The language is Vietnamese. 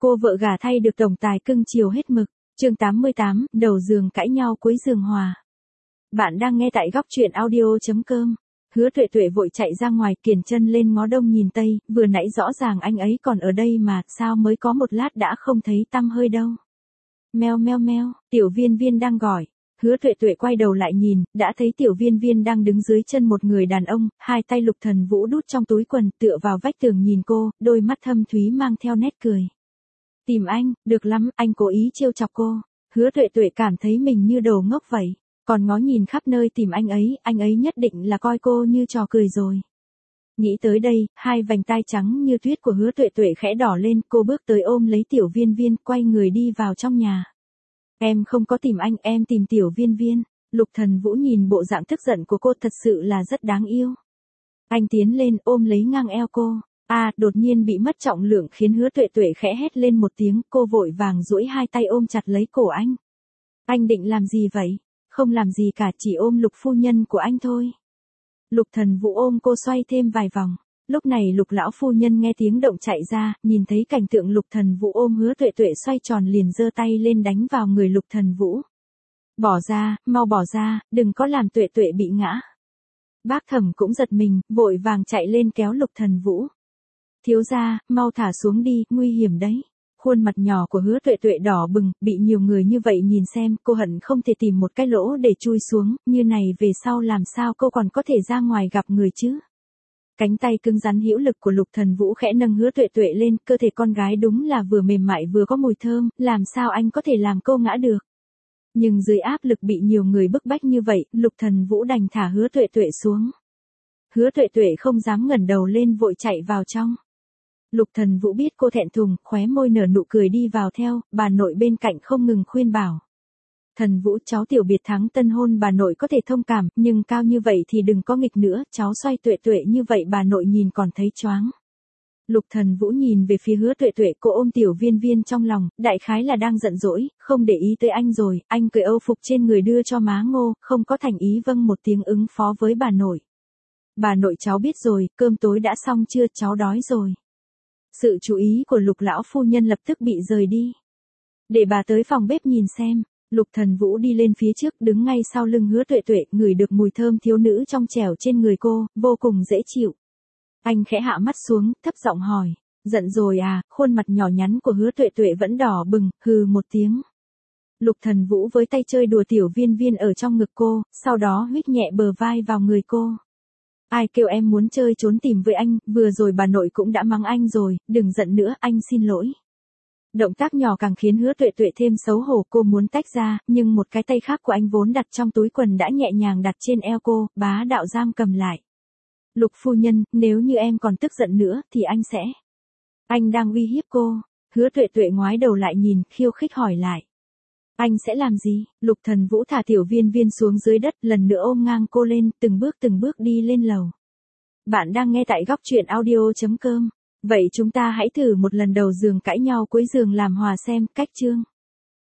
Cô vợ gả thay được tổng tài cưng chiều hết mực. Chương 88, đầu giường cãi nhau cuối giường hòa. Bạn đang nghe tại góc truyện audio.com. Hứa Tuệ Tuệ vội chạy ra ngoài, kiềng chân lên ngó đông nhìn tây, vừa nãy rõ ràng anh ấy còn ở đây mà, sao mới có một lát đã không thấy tăm hơi đâu. Meo meo meo, Tiểu Viên Viên đang gọi. Hứa Tuệ Tuệ quay đầu lại nhìn, đã thấy Tiểu Viên Viên đang đứng dưới chân một người đàn ông, hai tay Lục Thần Vũ đút trong túi quần, tựa vào vách tường nhìn cô, đôi mắt thâm thúy mang theo nét cười. Tìm anh, được lắm, anh cố ý trêu chọc cô. Hứa Tuệ Tuệ cảm thấy mình như đồ ngốc vậy, còn ngó nhìn khắp nơi tìm anh ấy nhất định là coi cô như trò cười rồi. Nghĩ tới đây, hai vành tai trắng như tuyết của Hứa Tuệ Tuệ khẽ đỏ lên, cô bước tới ôm lấy Tiểu Viên Viên, quay người đi vào trong nhà. Em không có tìm anh, em tìm Tiểu Viên Viên. Lục Thần Vũ nhìn bộ dạng tức giận của cô thật sự là rất đáng yêu. Anh tiến lên ôm lấy ngang eo cô. Đột nhiên bị mất trọng lượng khiến Hứa Tuệ Tuệ khẽ hét lên một tiếng, cô vội vàng duỗi hai tay ôm chặt lấy cổ anh. Anh định làm gì vậy? Không làm gì cả, chỉ ôm Lục phu nhân của anh thôi. Lục Thần Vũ ôm cô xoay thêm vài vòng. Lúc này Lục lão phu nhân nghe tiếng động chạy ra, nhìn thấy cảnh tượng Lục Thần Vũ ôm Hứa Tuệ Tuệ xoay tròn liền giơ tay lên đánh vào người Lục Thần Vũ. Bỏ ra, mau bỏ ra, đừng có làm Tuệ Tuệ bị ngã. Bác Thẩm cũng giật mình, vội vàng chạy lên kéo Lục Thần Vũ. Thiếu gia, mau thả xuống đi, nguy hiểm đấy. Khuôn mặt nhỏ của Hứa Tuệ Tuệ đỏ bừng, bị nhiều người như vậy nhìn xem, cô hận không thể tìm một cái lỗ để chui xuống, như này về sau làm sao cô còn có thể ra ngoài gặp người chứ. Cánh tay cứng rắn hữu lực của Lục Thần Vũ khẽ nâng Hứa Tuệ Tuệ lên, cơ thể con gái đúng là vừa mềm mại vừa có mùi thơm, làm sao anh có thể làm cô ngã được. Nhưng dưới áp lực bị nhiều người bức bách như vậy, Lục Thần Vũ đành thả Hứa Tuệ Tuệ xuống. Hứa Tuệ Tuệ không dám ngẩng đầu lên, vội chạy vào trong. Lục Thần Vũ biết cô thẹn thùng, khóe môi nở nụ cười đi vào theo, bà nội bên cạnh không ngừng khuyên bảo. Thần Vũ, cháu tiểu biệt thắng tân hôn bà nội có thể thông cảm, nhưng cao như vậy thì đừng có nghịch nữa, cháu xoay Tuệ Tuệ như vậy bà nội nhìn còn thấy choáng. Lục Thần Vũ nhìn về phía Hứa Tuệ Tuệ, cô ôm Tiểu Viên Viên trong lòng, đại khái là đang giận dỗi, không để ý tới anh rồi, anh cởi âu phục trên người đưa cho má Ngô, không có thành ý vâng một tiếng ứng phó với bà nội. Bà nội cháu biết rồi, cơm tối đã xong chưa, cháu đói rồi. Sự chú ý của Lục lão phu nhân lập tức bị rời đi. Để bà tới phòng bếp nhìn xem. Lục Thần Vũ đi lên phía trước, đứng ngay sau lưng Hứa Tuệ Tuệ, ngửi được mùi thơm thiếu nữ trong trẻo trên người cô, vô cùng dễ chịu. Anh khẽ hạ mắt xuống, thấp giọng hỏi, giận rồi à? Khuôn mặt nhỏ nhắn của Hứa Tuệ Tuệ vẫn đỏ bừng, hừ một tiếng. Lục Thần Vũ với tay chơi đùa Tiểu Viên Viên ở trong ngực cô, sau đó huých nhẹ bờ vai vào người cô. Ai kêu em muốn chơi trốn tìm với anh, vừa rồi bà nội cũng đã mắng anh rồi, đừng giận nữa, anh xin lỗi. Động tác nhỏ càng khiến Hứa Tuệ Tuệ thêm xấu hổ, cô muốn tách ra, nhưng một cái tay khác của anh vốn đặt trong túi quần đã nhẹ nhàng đặt trên eo cô, bá đạo giam cầm lại. Lục phu nhân, nếu như em còn tức giận nữa, thì anh sẽ. Anh đang uy hiếp cô. Hứa Tuệ Tuệ ngoái đầu lại nhìn, khiêu khích hỏi lại. Anh sẽ làm gì? Lục Thần Vũ thả Tiểu Viên Viên xuống dưới đất, lần nữa ôm ngang cô lên, từng bước đi lên lầu. Bạn đang nghe tại góc truyện audio.com. Vậy chúng ta hãy thử một lần đầu giường cãi nhau cuối giường làm hòa xem, cách chương.